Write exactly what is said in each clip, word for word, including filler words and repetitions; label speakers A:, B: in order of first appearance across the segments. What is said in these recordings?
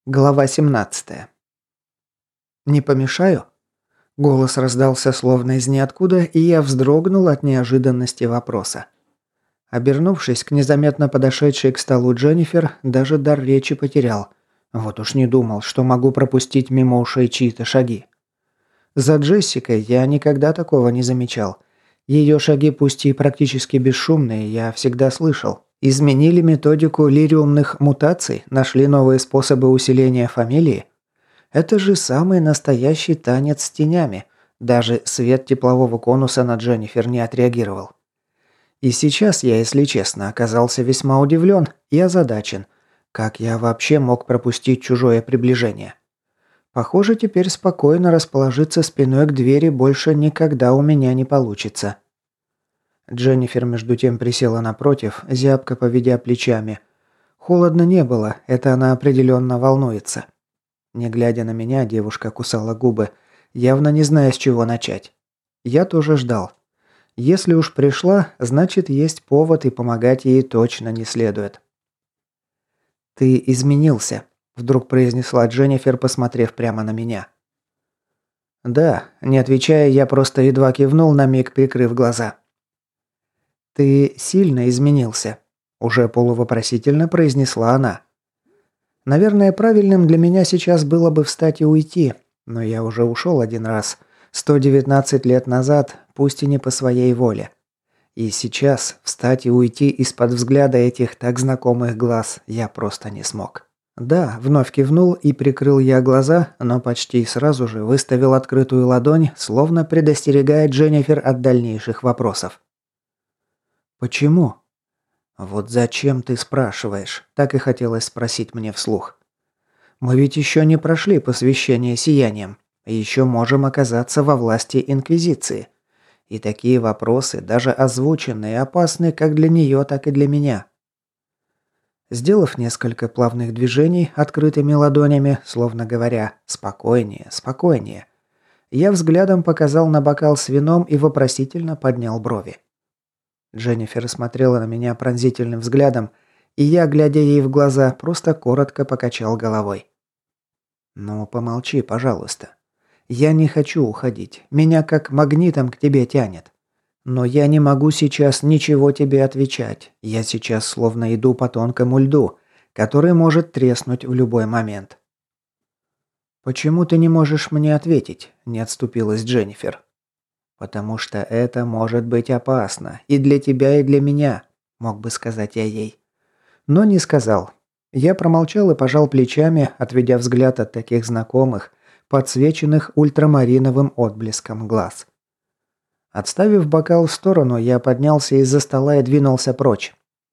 A: Глава семнадцатая. «Не помешаю?» Голос раздался словно из ниоткуда, и я вздрогнул от неожиданности вопроса. Обернувшись к незаметно подошедшей к столу Дженнифер, даже дар речи потерял. Вот уж не думал, что могу пропустить мимо ушей чьи-то шаги. За Джессикой я никогда такого не замечал. Ее шаги, пусть и практически бесшумные, я всегда слышал. Изменили методику лириумных мутаций, нашли новые способы усиления фамилии. Это же самый настоящий танец с тенями. Даже свет теплового конуса на Дженнифер не отреагировал. И сейчас я, если честно, оказался весьма удивлен и озадачен. Как я вообще мог пропустить чужое приближение? Похоже, теперь спокойно расположиться спиной к двери больше никогда у меня не получится. Дженнифер между тем присела напротив, зябко поведя плечами. Холодно не было, это она определенно волнуется. Не глядя на меня, девушка кусала губы, явно не зная, с чего начать. Я тоже ждал. Если уж пришла, значит, есть повод, и помогать ей точно не следует. «Ты изменился», – вдруг произнесла Дженнифер, посмотрев прямо на меня. «Да», – не отвечая, я просто едва кивнул, на миг прикрыв глаза. «Ты сильно изменился», – уже полувопросительно произнесла она. Наверное, правильным для меня сейчас было бы встать и уйти, но я уже ушел один раз, сто девятнадцать лет назад, пусть и не по своей воле. И сейчас встать и уйти из-под взгляда этих так знакомых глаз я просто не смог. Да, вновь кивнул и прикрыл я глаза, но почти сразу же выставил открытую ладонь, словно предостерегая Дженнифер от дальнейших вопросов. «Почему?» «Вот зачем ты спрашиваешь?» – так и хотелось спросить мне вслух. «Мы ведь еще не прошли посвящение сиянием, и еще можем оказаться во власти Инквизиции. И такие вопросы, даже озвученные, опасны как для нее, так и для меня». Сделав несколько плавных движений открытыми ладонями, словно говоря «спокойнее, спокойнее», я взглядом показал на бокал с вином и вопросительно поднял брови. Дженнифер смотрела на меня пронзительным взглядом, и я, глядя ей в глаза, просто коротко покачал головой. «Ну, помолчи, пожалуйста. Я не хочу уходить. Меня как магнитом к тебе тянет. Но я не могу сейчас ничего тебе отвечать. Я сейчас словно иду по тонкому льду, который может треснуть в любой момент». «Почему ты не можешь мне ответить?» – не отступилась Дженнифер. «Потому что это может быть опасно. И для тебя, и для меня», – мог бы сказать я ей. Но не сказал. Я промолчал и пожал плечами, отведя взгляд от таких знакомых, подсвеченных ультрамариновым отблеском глаз. Отставив бокал в сторону, я поднялся из-за стола и двинулся прочь.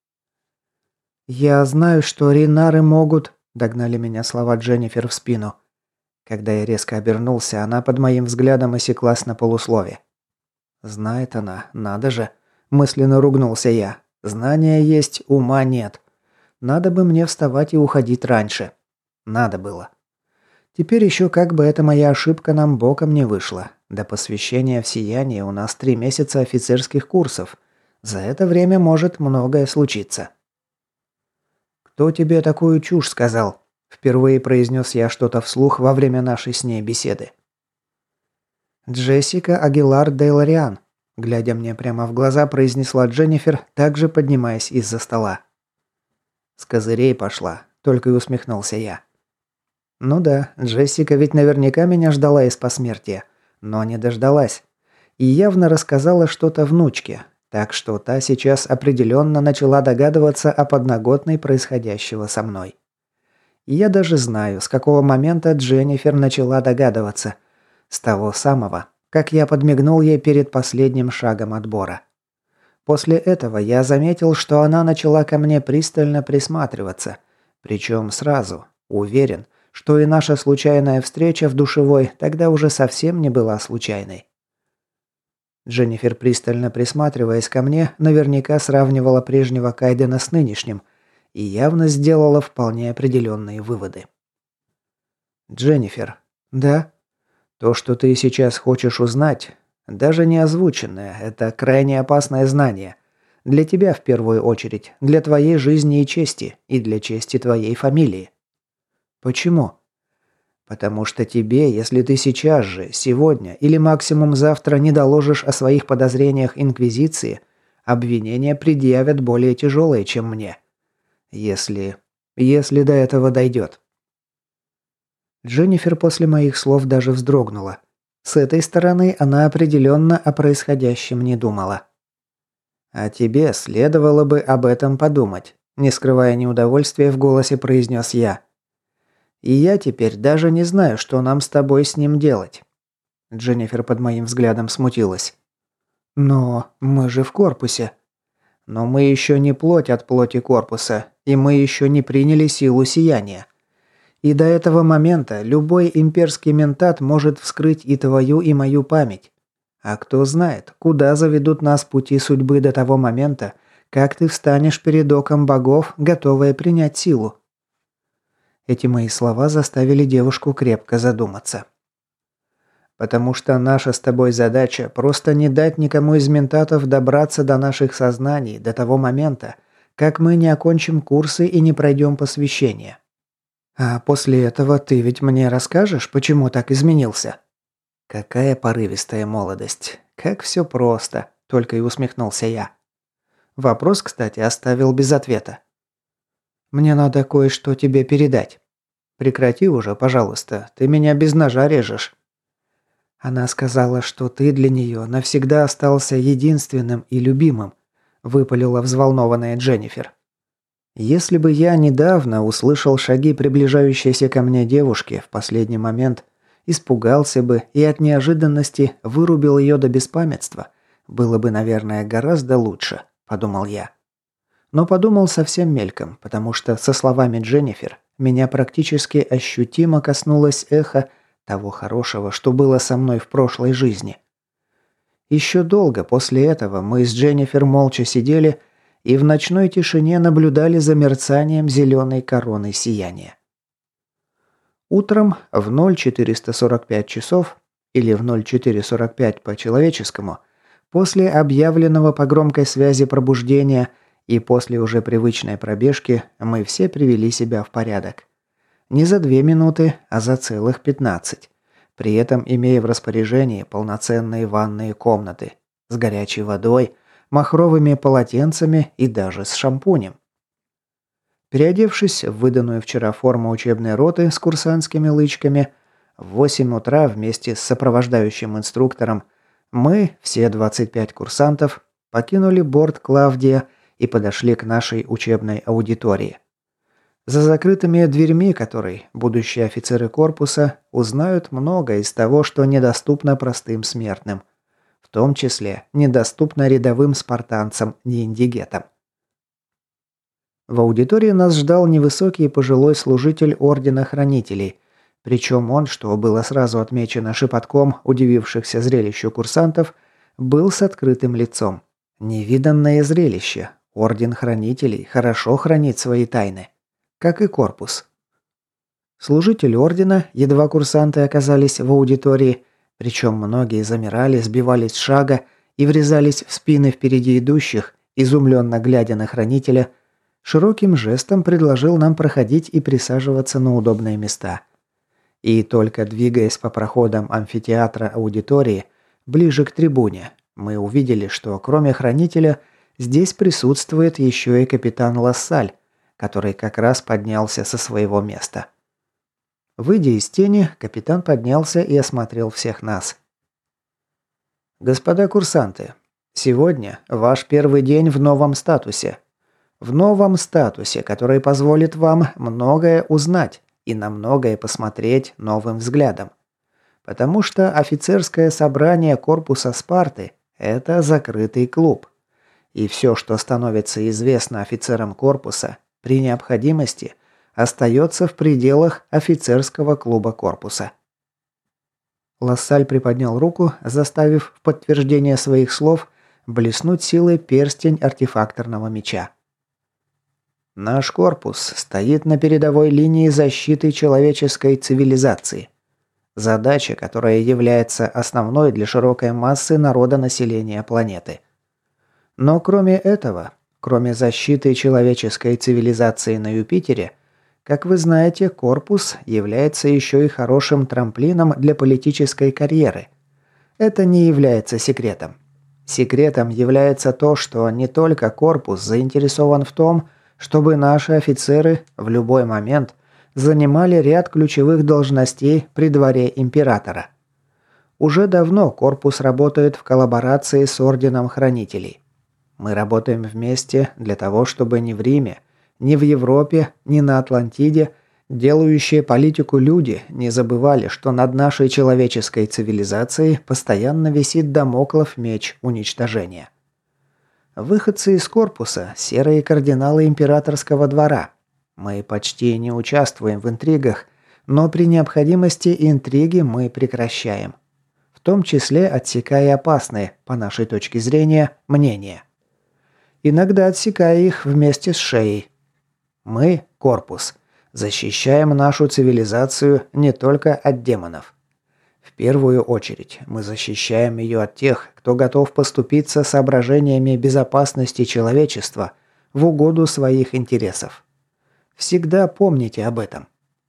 A: «Я знаю, что ринары могут...» – догнали меня слова Дженнифер в спину. Когда я резко обернулся, она под моим взглядом осеклась на полуслове. «Знает она, надо же!» – мысленно ругнулся я. «Знания есть, ума нет. Надо бы мне вставать и уходить раньше. Надо было. Теперь еще как бы эта моя ошибка нам боком не вышла. До посвящения в сияние у нас три месяца офицерских курсов. За это время может многое случиться». «Кто тебе такую чушь сказал?» – впервые произнес я что-то вслух во время нашей с ней беседы. «Джессика Агилар де Лориан», – глядя мне прямо в глаза, произнесла Дженнифер, также поднимаясь из-за стола. «С козырей пошла», – только и усмехнулся я. Ну да, Джессика ведь наверняка меня ждала из посмертия, но не дождалась. И явно рассказала что-то внучке, так что та сейчас определенно начала догадываться о подноготной происходящего со мной. И я даже знаю, с какого момента Дженнифер начала догадываться. С того самого, как я подмигнул ей перед последним шагом отбора. После этого я заметил, что она начала ко мне пристально присматриваться. Причем сразу, уверен, что и наша случайная встреча в душевой тогда уже совсем не была случайной. Дженнифер, пристально присматриваясь ко мне, наверняка сравнивала прежнего Кайдена с нынешним и явно сделала вполне определенные выводы. «Дженнифер». «Да?» «То, что ты сейчас хочешь узнать, даже не озвученное, это крайне опасное знание. Для тебя в первую очередь, для твоей жизни и чести, и для чести твоей фамилии». Почему? Потому что тебе, если ты сейчас же, сегодня или максимум завтра не доложишь о своих подозрениях Инквизиции, обвинения предъявят более тяжелые, чем мне. Если... если до этого дойдет. Дженнифер после моих слов даже вздрогнула. С этой стороны она определенно о происходящем не думала. «А тебе следовало бы об этом подумать», – не скрывая неудовольствия в голосе произнес я. «И я теперь даже не знаю, что нам с тобой с ним делать». Дженнифер под моим взглядом смутилась. «Но мы же в корпусе». «Но мы еще не плоть от плоти корпуса, и мы еще не приняли силу сияния. И до этого момента любой имперский ментат может вскрыть и твою, и мою память. А кто знает, куда заведут нас пути судьбы до того момента, как ты встанешь перед оком богов, готовая принять силу». Эти мои слова заставили девушку крепко задуматься. «Потому что наша с тобой задача просто не дать никому из ментатов добраться до наших сознаний до того момента, как мы не окончим курсы и не пройдем посвящение. А после этого ты ведь мне расскажешь, почему так изменился?» «Какая порывистая молодость. Как все просто», – только и усмехнулся я. Вопрос, кстати, оставил без ответа. «Мне надо кое-что тебе передать». «Прекрати уже, пожалуйста, ты меня без ножа режешь». «Она сказала, что ты для нее навсегда остался единственным и любимым», – выпалила взволнованная Дженнифер. Если бы я недавно услышал шаги приближающейся ко мне девушки в последний момент, испугался бы и от неожиданности вырубил ее до беспамятства, было бы, наверное, гораздо лучше, подумал я. Но подумал совсем мельком, потому что со словами Дженнифер меня практически ощутимо коснулось эхо того хорошего, что было со мной в прошлой жизни. Еще долго после этого мы с Дженнифер молча сидели и в ночной тишине наблюдали за мерцанием зеленой короны сияния. Утром в ноль четыреста сорок пять часов, или в ноль четыре сорок пять по человеческому, после объявленного по громкой связи пробуждения и после уже привычной пробежки, мы все привели себя в порядок. Не за две минуты, а за целых пятнадцать. При этом имея в распоряжении полноценные ванные комнаты с горячей водой, махровыми полотенцами и даже с шампунем. Переодевшись в выданную вчера форму учебной роты с курсантскими лычками, в восемь утра вместе с сопровождающим инструктором мы, все двадцать пять курсантов, покинули борт Клавдия и подошли к нашей учебной аудитории. За закрытыми дверьми которой будущие офицеры корпуса узнают многое из того, что недоступно простым смертным, в том числе недоступно рядовым спартанцам-неиндигетам. В аудитории нас ждал невысокий пожилой служитель Ордена Хранителей, причем он, что было сразу отмечено шепотком удивившихся зрелищу курсантов, был с открытым лицом. Невиданное зрелище. Орден Хранителей хорошо хранит свои тайны. Как и корпус. Служитель Ордена, едва курсанты оказались в аудитории, причем многие замирали, сбивались с шага и врезались в спины впереди идущих, изумленно глядя на Хранителя, широким жестом предложил нам проходить и присаживаться на удобные места. И только двигаясь по проходам амфитеатра аудитории, ближе к трибуне, мы увидели, что кроме Хранителя здесь присутствует еще и капитан Лассаль, который как раз поднялся со своего места. Выйдя из тени, капитан поднялся и осмотрел всех нас. «Господа курсанты, сегодня ваш первый день в новом статусе. В новом статусе, который позволит вам многое узнать и на многое посмотреть новым взглядом. Потому что офицерское собрание корпуса Спарты – это закрытый клуб. И все, что становится известно офицерам корпуса, при необходимости остается в пределах офицерского клуба корпуса». Лассаль приподнял руку, заставив в подтверждение своих слов блеснуть силой перстень артефакторного меча. «Наш корпус стоит на передовой линии защиты человеческой цивилизации. Задача, которая является основной для широкой массы народонаселения планеты. Но кроме этого, кроме защиты человеческой цивилизации на Юпитере, Как вы знаете, корпус является еще и хорошим трамплином для политической карьеры. Это не является секретом. Секретом является то, что не только корпус заинтересован в том, чтобы наши офицеры в любой момент занимали ряд ключевых должностей при дворе императора. Уже давно корпус работает в коллаборации с Орденом Хранителей. Мы работаем вместе для того, чтобы ни в Риме, ни в Европе, ни на Атлантиде делающие политику люди не забывали, что над нашей человеческой цивилизацией постоянно висит дамоклов меч уничтожения. Выходцы из корпуса – серые кардиналы императорского двора. Мы почти не участвуем в интригах, но при необходимости интриги мы прекращаем. В том числе отсекая опасные, по нашей точке зрения, мнения. Иногда отсекая их вместе с шеей. Мы – корпус. Защищаем нашу цивилизацию не только от демонов. В первую очередь мы защищаем ее от тех, кто готов поступиться соображениями безопасности человечества в угоду своих интересов. Всегда помните об этом.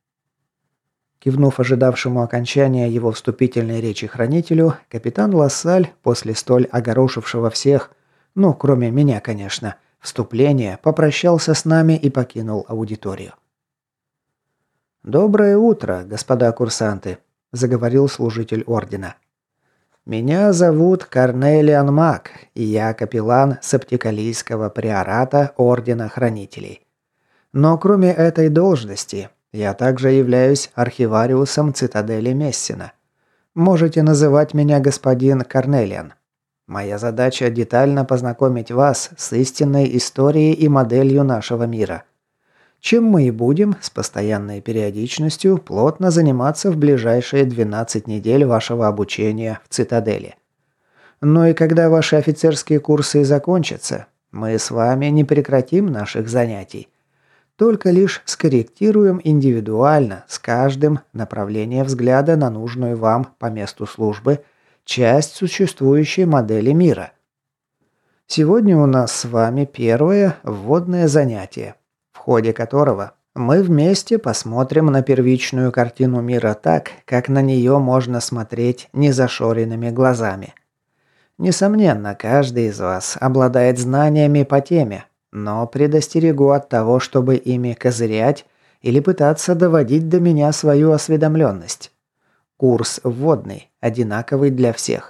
A: Кивнув ожидавшему окончания его вступительной речи хранителю, капитан Лассаль, после столь огорошившего всех, ну, кроме меня, конечно, вступления, попрощался с нами и покинул аудиторию. «Доброе утро, господа курсанты», – заговорил служитель ордена. «Меня зовут Корнелиан Мак, и я капеллан Септикалийского приората Ордена Хранителей. Но кроме этой должности, я также являюсь архивариусом цитадели Мессина. Можете называть меня господин Корнелиан. Моя задача – детально познакомить вас с истинной историей и моделью нашего мира. Чем мы и будем с постоянной периодичностью плотно заниматься в ближайшие двенадцать недель вашего обучения в цитадели. Но и когда ваши офицерские курсы закончатся, мы с вами не прекратим наших занятий. Только лишь скорректируем индивидуально с каждым направление взгляда на нужную вам по месту службы часть существующей модели мира. Сегодня у нас с вами первое вводное занятие, в ходе которого мы вместе посмотрим на первичную картину мира так, как на нее можно смотреть незашоренными глазами. Несомненно, каждый из вас обладает знаниями по теме, но предостерегу от того, чтобы ими козырять или пытаться доводить до меня свою осведомленность. Курс вводный, одинаковый для всех.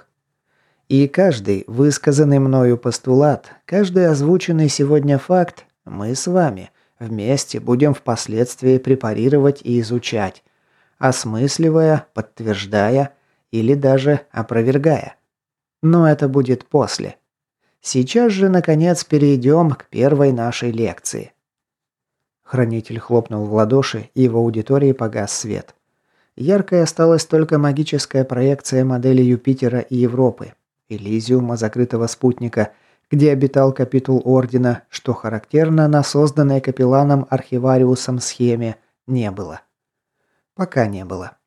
A: И каждый высказанный мною постулат, каждый озвученный сегодня факт мы с вами вместе будем впоследствии препарировать и изучать, осмысливая, подтверждая или даже опровергая. Но это будет после. Сейчас же, наконец, перейдем к первой нашей лекции. Хранитель хлопнул в ладоши, и в аудитории погас свет. Яркой осталась только магическая проекция модели Юпитера и Европы, Элизиума, закрытого спутника, где обитал капитул Ордена, что характерно на созданной капелланом-архивариусом схеме, не было. Пока не было.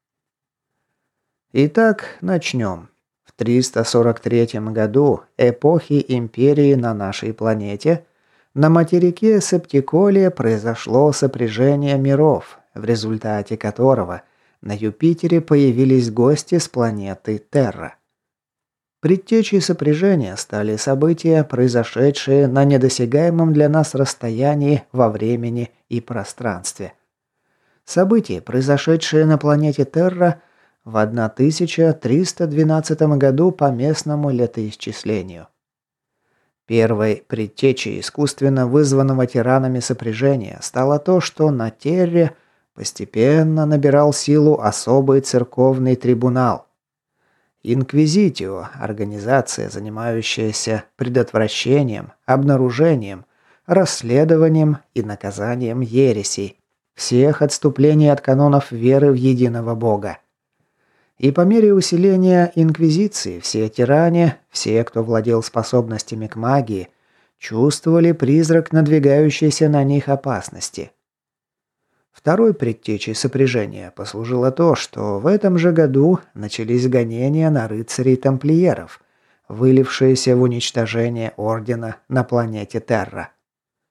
A: Итак, начнем. В триста сорок третьем году эпохи Империи на нашей планете на материке Септиколия произошло сопряжение миров, в результате которого на Юпитере появились гости с планеты Терра. Предтечей сопряжения стали события, произошедшие на недосягаемом для нас расстоянии во времени и пространстве. События, произошедшие на планете Терра в тысяча триста двенадцатом году по местному летоисчислению. Первой предтечей искусственно вызванного тиранами сопряжения стало то, что на Терре постепенно набирал силу особый церковный трибунал. Инквизитио – организация, занимающаяся предотвращением, обнаружением, расследованием и наказанием ересей, всех отступлений от канонов веры в единого Бога. И по мере усиления инквизиции все тиране, все, кто владел способностями к магии, чувствовали призрак надвигающейся на них опасности. Второй предтечей сопряжения послужило то, что в этом же году начались гонения на рыцарей-тамплиеров, вылившиеся в уничтожение Ордена на планете Терра.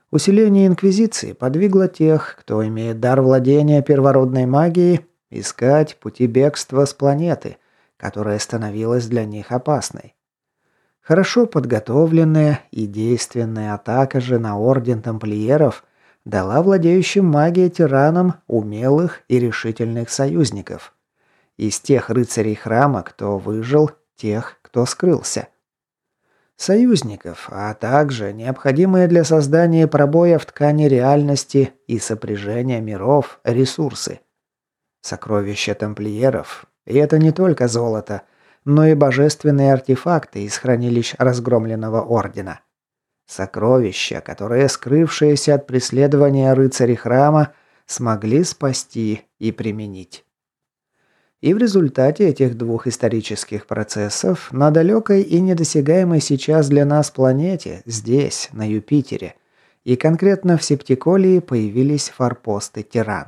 A: Усиление Инквизиции подвигло тех, кто имеет дар владения первородной магией, искать пути бегства с планеты, которая становилась для них опасной. Хорошо подготовленная и действенная атака же на Орден Тамплиеров дала владеющим магией тиранам умелых и решительных союзников. Из тех рыцарей храма, кто выжил, тех, кто скрылся. Союзников, а также необходимые для создания пробоя в ткани реальности и сопряжения миров ресурсы. Сокровища тамплиеров, и это не только золото, но и божественные артефакты из хранилищ разгромленного ордена. Сокровища, которые, скрывшиеся от преследования рыцари храма, смогли спасти и применить. И в результате этих двух исторических процессов на далекой и недосягаемой сейчас для нас планете, здесь, на Юпитере, и конкретно в Септиколии появились форпосты Тиран.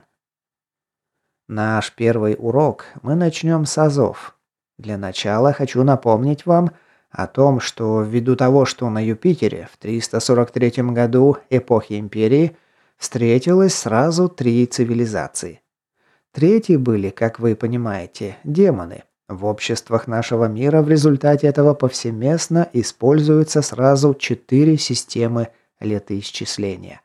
A: Наш первый урок мы начнем с азов. Для начала хочу напомнить вам о том, что ввиду того, что на Юпитере в триста сорок третьем году эпохи Империи встретилось сразу три цивилизации. Третьи были, как вы понимаете, демоны. В обществах нашего мира в результате этого повсеместно используются сразу четыре системы летоисчисления.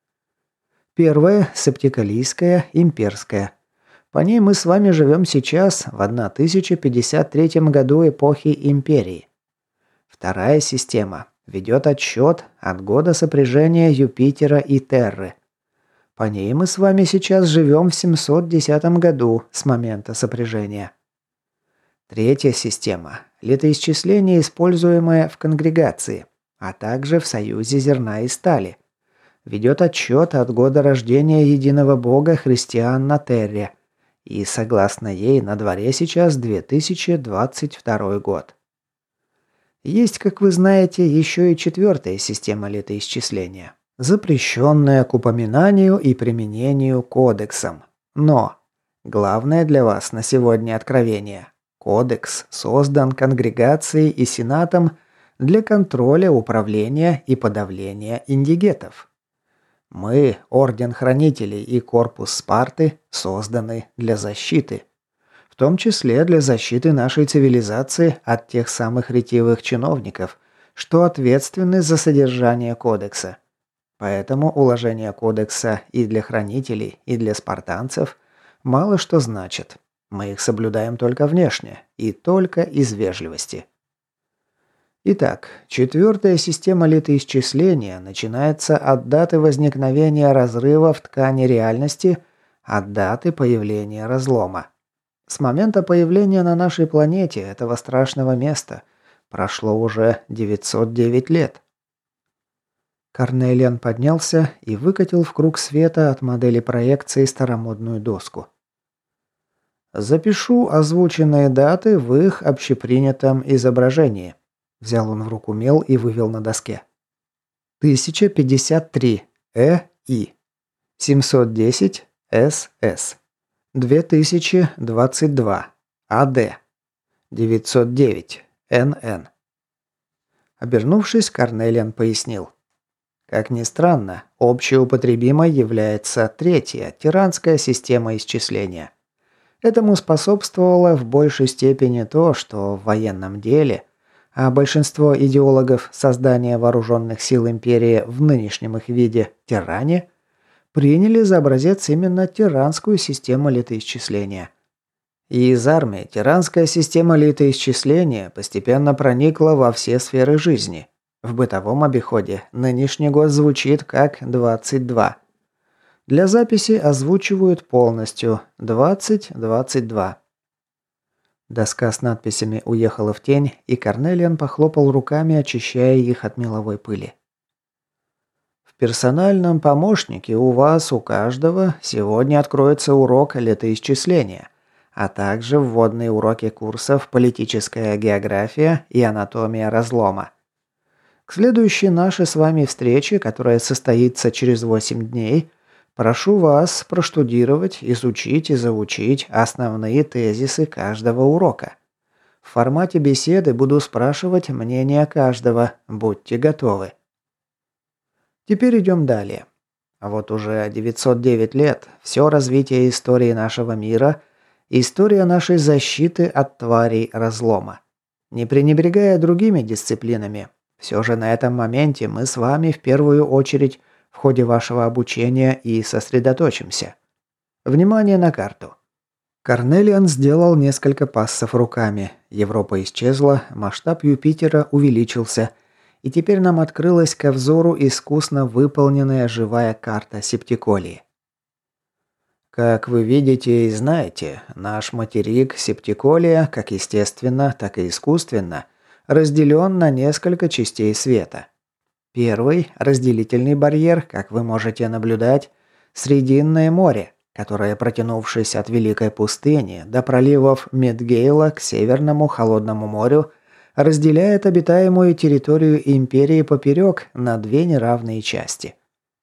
A: Первая – септикалийская, имперская. По ней мы с вами живем сейчас в тысяча пятьдесят третьем году эпохи Империи. Вторая система ведет отсчет от года сопряжения Юпитера и Терры. По ней мы с вами сейчас живем в семьсот десятом году с момента сопряжения. Третья система – летоисчисление, используемое в конгрегации, а также в союзе зерна и стали. Ведет отсчет от года рождения единого бога христиан на Терре, и согласно ей на дворе сейчас две тысячи двадцать второй год. Есть, как вы знаете, еще и четвертая система летоисчисления, запрещенная к упоминанию и применению кодексом. Но главное для вас на сегодня откровение. Кодекс создан конгрегацией и сенатом для контроля, управления и подавления индигетов. Мы, Орден Хранителей и Корпус Спарты, созданы для защиты. В том числе для защиты нашей цивилизации от тех самых ретивых чиновников, что ответственны за содержание кодекса. Поэтому уложения кодекса и для хранителей, и для спартанцев мало что значат. Мы их соблюдаем только внешне и только из вежливости. Итак, четвертая система летоисчисления начинается от даты возникновения разрыва в ткани реальности, от даты появления разлома. С момента появления на нашей планете этого страшного места прошло уже девятьсот девять лет. Корнелиан поднялся и выкатил в круг света от модели проекции старомодную доску. «Запишу озвученные даты в их общепринятом изображении». Взял он в руку мел и вывел на доске. тысяча пятьдесят три Э.И. семьсот десять С.С. две тысячи двадцать два А.Д. девятьсот девять Н.Н. Обернувшись, Корнелиан пояснил. Как ни странно, общеупотребимой является третья, тиранская система исчисления. Этому способствовало в большей степени то, что в военном деле, а большинство идеологов создания вооруженных сил империи в нынешнем их виде тиране, приняли за образец именно тиранскую систему летоисчисления. И из армии тиранская система летоисчисления постепенно проникла во все сферы жизни. В бытовом обиходе нынешний год звучит как двадцать два. Для записи озвучивают полностью двадцать двадцать два. Доска с надписями уехала в тень, и Корнелиан похлопал руками, очищая их от меловой пыли. В персональном помощнике у вас, у каждого, сегодня откроется урок летоисчисления, а также вводные уроки курсов «Политическая география» и «Анатомия разлома». К следующей нашей с вами встрече, которая состоится через восемь дней, прошу вас проштудировать, изучить и заучить основные тезисы каждого урока. В формате беседы буду спрашивать мнение каждого, будьте готовы. Теперь идем далее. А вот уже девятьсот девять лет все развитие истории нашего мира, история нашей защиты от тварей разлома. Не пренебрегая другими дисциплинами, все же на этом моменте мы с вами в первую очередь в ходе вашего обучения и сосредоточимся. Внимание на карту. Корнелиан сделал несколько пассов руками. Европа исчезла, масштаб Юпитера увеличился, и теперь нам открылась ко взору искусно выполненная живая карта Септиколии. Как вы видите и знаете, наш материк Септиколия, как естественно, так и искусственно, разделен на несколько частей света. Первый, разделительный барьер, как вы можете наблюдать, Срединное море, которое, протянувшись от Великой пустыни до проливов Медгейла к Северному Холодному морю, разделяет обитаемую территорию империи поперек на две неравные части.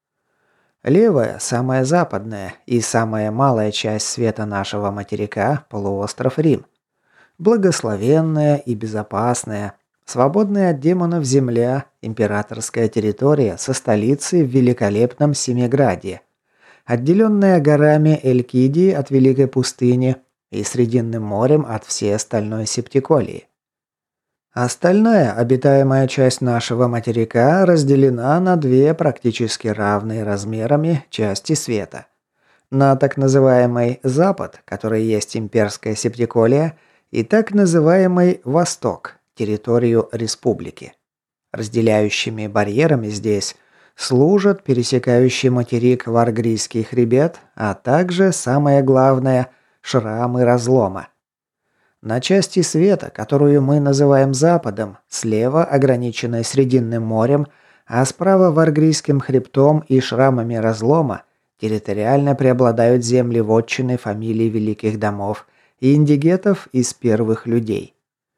A: Левая, самая западная и самая малая часть света нашего материка – полуостров Рим. Благословенная и безопасная, свободная от демонов земля, императорская территория со столицей в великолепном Семиградье, отделенная горами Элькидии от Великой пустыни и Срединным морем от всей остальной Септиколии. Остальная обитаемая часть нашего материка разделена на две практически равные размерами части света. На так называемый Запад, который есть имперская Септиколия, и так называемый Восток, территорию республики. Разделяющими барьерами здесь служат пересекающий материк Варгрийский хребет, а также, самое главное, шрамы разлома. На части света, которую мы называем Западом, слева ограниченной Срединным морем, а справа Варгрийским хребтом и шрамами разлома, территориально преобладают земли вотчины фамилий великих домов и индигетов из первых людей.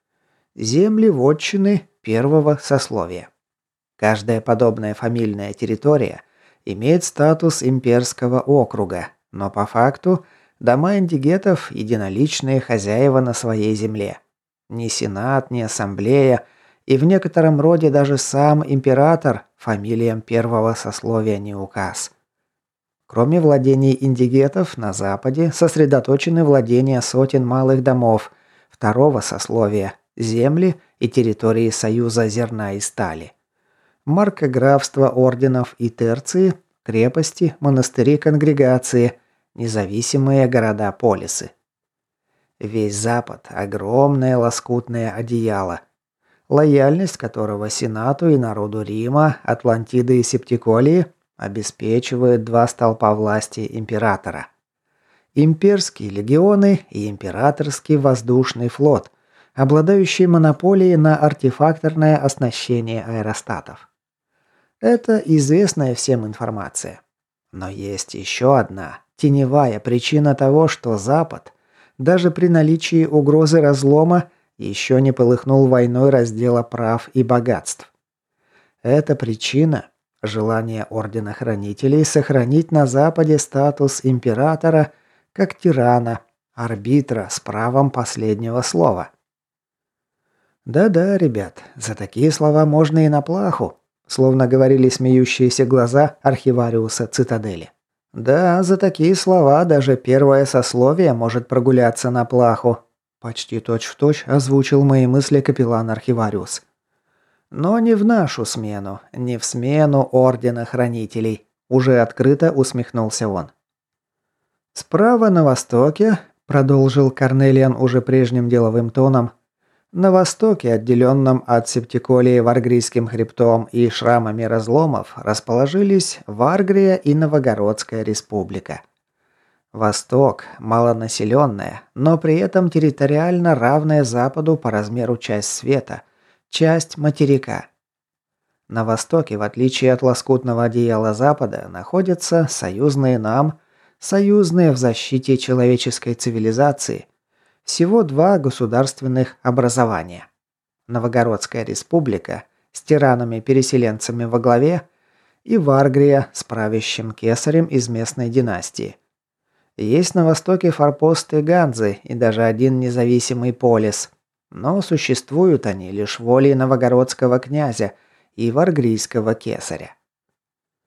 A: Земли вотчины первого сословия. Каждая подобная фамильная территория имеет статус имперского округа, но по факту дома индигетов – единоличные хозяева на своей земле. Ни сенат, ни ассамблея и в некотором роде даже сам император фамилиям первого сословия не указ. Кроме владений индигетов, на западе сосредоточены владения сотен малых домов второго сословия, земли и территории Союза зерна и стали. Маркографства орденов и терции, крепости, монастыри, конгрегации – независимые города-полисы. Весь Запад – огромное лоскутное одеяло, лояльность которого Сенату и народу Рима, Атлантиды и Септиколии обеспечивают два столпа власти императора. Имперские легионы и императорский воздушный флот, обладающие монополией на артефакторное оснащение аэростатов. Это известная всем информация. Но есть еще одна теневая причина того, что Запад, даже при наличии угрозы разлома, еще не полыхнул войной раздела прав и богатств. Эта причина – желание Ордена Хранителей сохранить на Западе статус императора как тирана, арбитра с правом последнего слова. Да-да, ребят, за такие слова можно и на плаху, словно говорили смеющиеся глаза архивариуса цитадели. Да, за такие слова даже первое сословие может прогуляться на плаху. Почти точь-в-точь озвучил мои мысли капеллан-архивариус. Но не в нашу смену, не в смену Ордена Хранителей. Уже открыто усмехнулся он. Справа на востоке, продолжил Корнелиан уже прежним деловым тоном, на востоке, отделенном от Септиколии Варгрийским хребтом и шрамами разломов, расположились Варгрия и Новогородская республика. Восток – малонаселенная, но при этом территориально равная Западу по размеру часть света, часть материка. На востоке, в отличие от лоскутного одеяла Запада, находятся союзные нам, союзные в защите человеческой цивилизации, всего два государственных образования. Новогородская республика с тиранами-переселенцами во главе и Варгрия с правящим кесарем из местной династии. Есть на востоке форпосты Ганзы и даже один независимый полис, но существуют они лишь волей новогородского князя и варгрийского кесаря.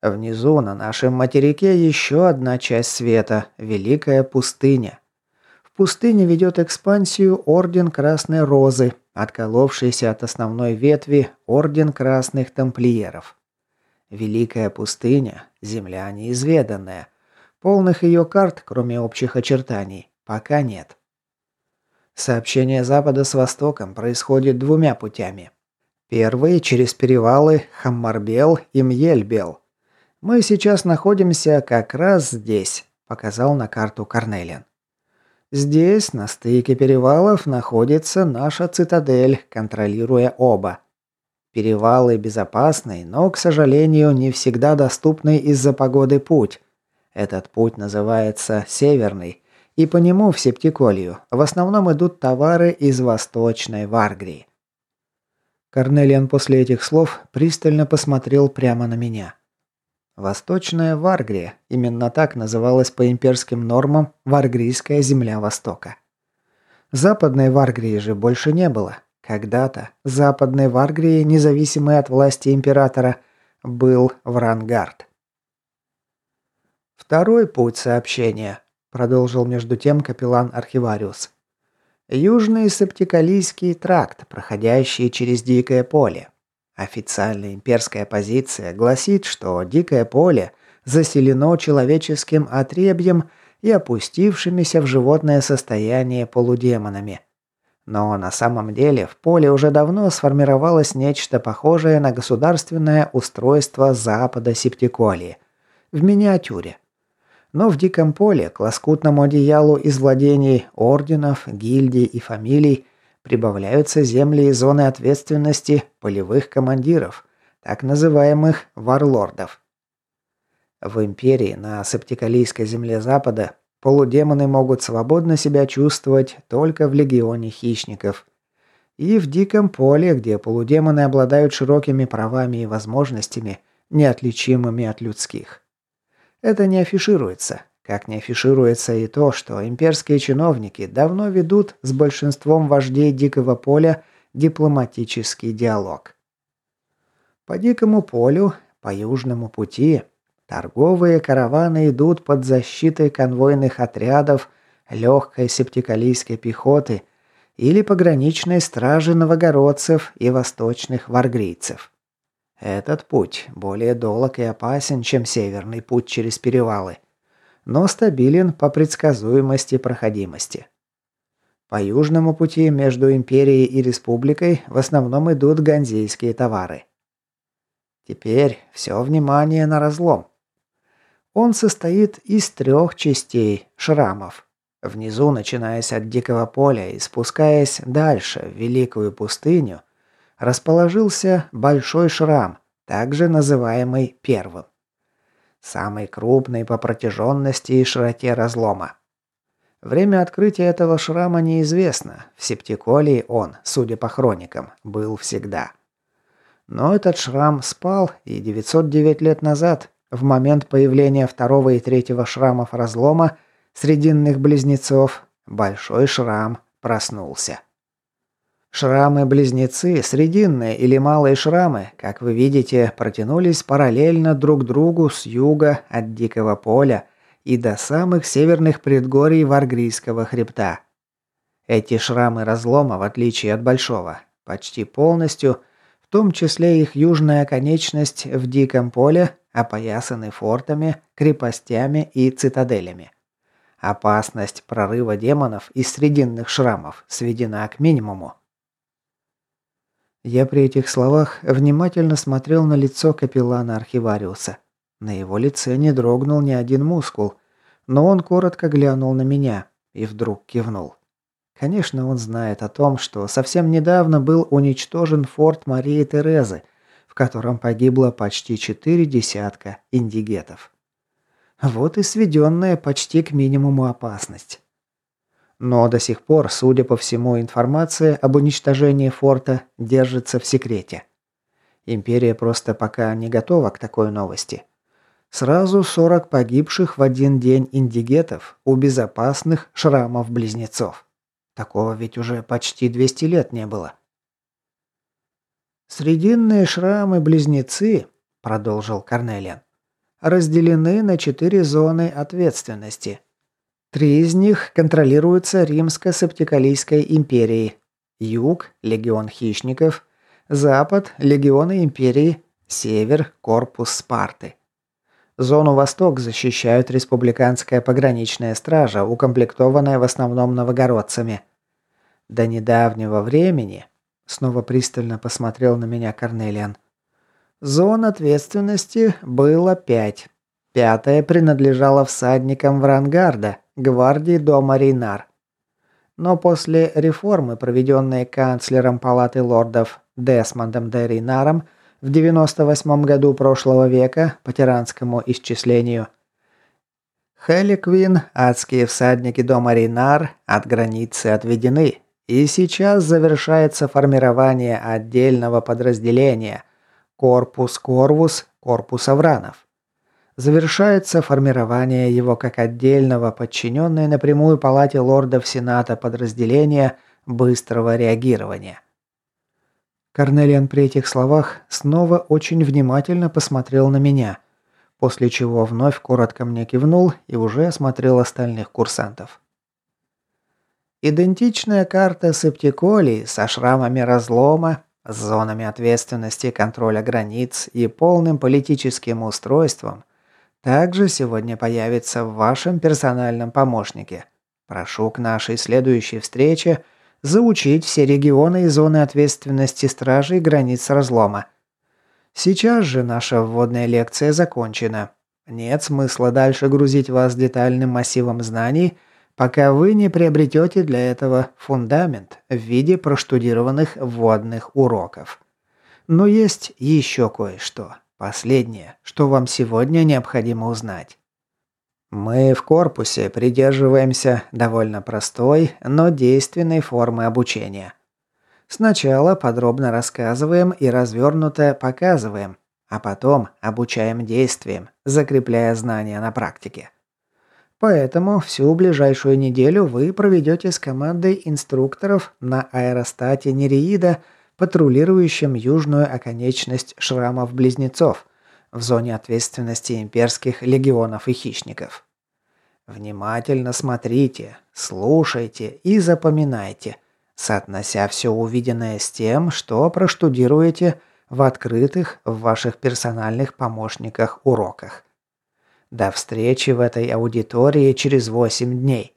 A: Внизу на нашем материке еще одна часть света – Великая пустыня. В пустыне ведет экспансию Орден Красной Розы, отколовшийся от основной ветви Орден Красных Тамплиеров. Великая пустыня – земля неизведанная. Полных ее карт, кроме общих очертаний, пока нет. Сообщение Запада с Востоком происходит двумя путями. Первый – через перевалы Хаммарбел и Мьельбел. Мы сейчас находимся как раз здесь, показал на карту Корнелиан. Здесь, на стыке перевалов, находится наша цитадель, контролируя оба. Перевалы безопасный, но, к сожалению, не всегда доступный из-за погоды путь. Этот путь называется Северный, и по нему в Септиколию в основном идут товары из Восточной Варгрии. Корнелиан после этих слов пристально посмотрел прямо на меня. Восточная Варгрия, именно так называлась по имперским нормам Варгрийская земля Востока. Западной Варгрии же больше не было. Когда-то Западной Варгрии, независимой от власти императора, был Врангард. «Второй путь сообщения», – продолжил между тем капеллан-архивариус. «Южный Септикалийский тракт, проходящий через Дикое поле. Официальная имперская позиция гласит, что Дикое поле заселено человеческим отребьем и опустившимися в животное состояние полудемонами. Но на самом деле в поле уже давно сформировалось нечто похожее на государственное устройство Запада Септиколии. В миниатюре. Но в Диком поле к лоскутному одеялу из владений орденов, гильдий и фамилий прибавляются земли и зоны ответственности полевых командиров, так называемых варлордов. В империи на Септикалийской земле Запада полудемоны могут свободно себя чувствовать только в легионе хищников. И в Диком поле, где полудемоны обладают широкими правами и возможностями, неотличимыми от людских. Это не афишируется, как не афишируется и то, что имперские чиновники давно ведут с большинством вождей Дикого поля дипломатический диалог. По Дикому полю, по Южному пути, торговые караваны идут под защитой конвойных отрядов легкой септикалийской пехоты или пограничной стражи новогородцев и восточных варгрийцев. Этот путь более долг и опасен, чем северный путь через перевалы, но стабилен по предсказуемости проходимости. По южному пути между империей и республикой в основном идут ганзейские товары. Теперь все внимание на разлом. Он состоит из трех частей шрамов. Внизу, начинаясь от Дикого поля и спускаясь дальше в Великую пустыню, расположился Большой шрам, также называемый Первым. Самый крупный по протяженности и широте разлома. Время открытия этого шрама неизвестно. В Септиколии он, судя по хроникам, был всегда. Но этот шрам спал, и девятьсот девять лет назад, в момент появления второго и третьего шрамов разлома, срединных близнецов, Большой шрам проснулся. Шрамы-близнецы, срединные или малые шрамы, как вы видите, протянулись параллельно друг другу с юга от Дикого поля и до самых северных предгорий Варгрийского хребта. Эти шрамы разлома, в отличие от Большого, почти полностью, в том числе их южная конечность в Диком поле, опоясаны фортами, крепостями и цитаделями. Опасность прорыва демонов из срединных шрамов сведена к минимуму. Я при этих словах внимательно смотрел на лицо капеллана-архивариуса. На его лице не дрогнул ни один мускул, но он коротко глянул на меня и вдруг кивнул. Конечно, он знает о том, что совсем недавно был уничтожен форт Марии Терезы, в котором погибло почти четыре десятка индигетов. Вот и сведенная почти к минимуму опасность. Но до сих пор, судя по всему, информация об уничтожении форта держится в секрете. Империя просто пока не готова к такой новости. Сразу сорок погибших в один день индигетов у безопасных шрамов-близнецов. Такого ведь уже почти двести лет не было. «Срединные шрамы-близнецы», — продолжил Корнелиан, разделены на четыре зоны ответственности. Три из них контролируются Римско-Септикалийской империей. Юг – легион хищников, Запад – легионы империи, Север – корпус Спарты. Зону Восток защищают республиканская пограничная стража, укомплектованная в основном новогородцами. До недавнего времени, снова пристально посмотрел на меня Корнелиан, зон ответственности было пять. Пятая принадлежала всадникам Врангарда, гвардии дома Рейнар. Но после реформы, проведенной канцлером палаты лордов Десмондом де Рейнаром в девяносто восьмом году прошлого века по тиранскому исчислению, Хеликвин, адские всадники дома Рейнар, от границы отведены, и сейчас завершается формирование отдельного подразделения Корпус Корвус, Корпус Авранов. Завершается формирование его как отдельного, подчиненной напрямую палате лордов Сената подразделения быстрого реагирования. Корнелиан при этих словах снова очень внимательно посмотрел на меня, после чего вновь коротко мне кивнул и уже осмотрел остальных курсантов. Идентичная карта Септиколии со шрамами разлома, с зонами ответственности, контроля границ и полным политическим устройством также сегодня появится в вашем персональном помощнике. Прошу к нашей следующей встрече заучить все регионы и зоны ответственности стражей границ разлома. Сейчас же наша вводная лекция закончена. Нет смысла дальше грузить вас детальным массивом знаний, пока вы не приобретете для этого фундамент в виде проштудированных вводных уроков. Но есть еще кое-что. Последнее, что вам сегодня необходимо узнать. Мы в корпусе придерживаемся довольно простой, но действенной формы обучения. Сначала подробно рассказываем и развернуто показываем, а потом обучаем действиям, закрепляя знания на практике. Поэтому всю ближайшую неделю вы проведете с командой инструкторов на аэростате Нереида, патрулирующим южную оконечность Шрамов-Близнецов в зоне ответственности имперских легионов и хищников. Внимательно смотрите, слушайте и запоминайте, соотнося все увиденное с тем, что проштудируете в открытых в ваших персональных помощниках уроках. До встречи в этой аудитории через восемь дней.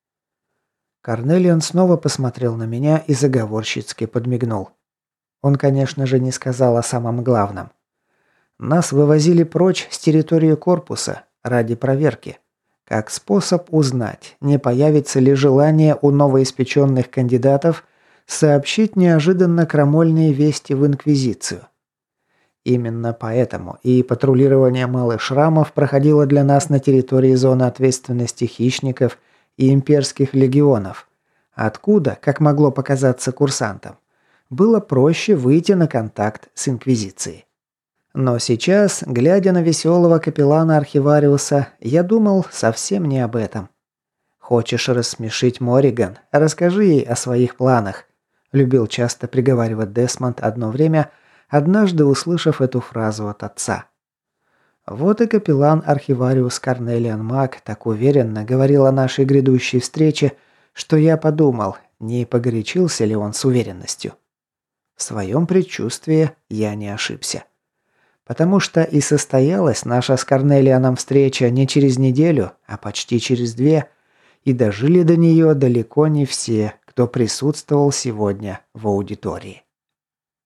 A: Корнелиан снова посмотрел на меня и заговорщицки подмигнул. Он, конечно же, не сказал о самом главном. Нас вывозили прочь с территории корпуса ради проверки, как способ узнать, не появится ли желание у новоиспеченных кандидатов сообщить неожиданно крамольные вести в Инквизицию. Именно поэтому и патрулирование малых шрамов проходило для нас на территории зоны ответственности хищников и имперских легионов, откуда, как могло показаться курсантам, было проще выйти на контакт с Инквизицией. Но сейчас, глядя на веселого капеллана Архивариуса, я думал совсем не об этом. «Хочешь рассмешить Мориган? Расскажи ей о своих планах», – любил часто приговаривать Десмонд одно время, однажды услышав эту фразу от отца. Вот и капеллан Архивариус Корнелиан Мак так уверенно говорил о нашей грядущей встрече, что я подумал, не погорячился ли он с уверенностью. В своем предчувствии я не ошибся. Потому что и состоялась наша с Корнелианом встреча не через неделю, а почти через две, и дожили до нее далеко не все, кто присутствовал сегодня в аудитории.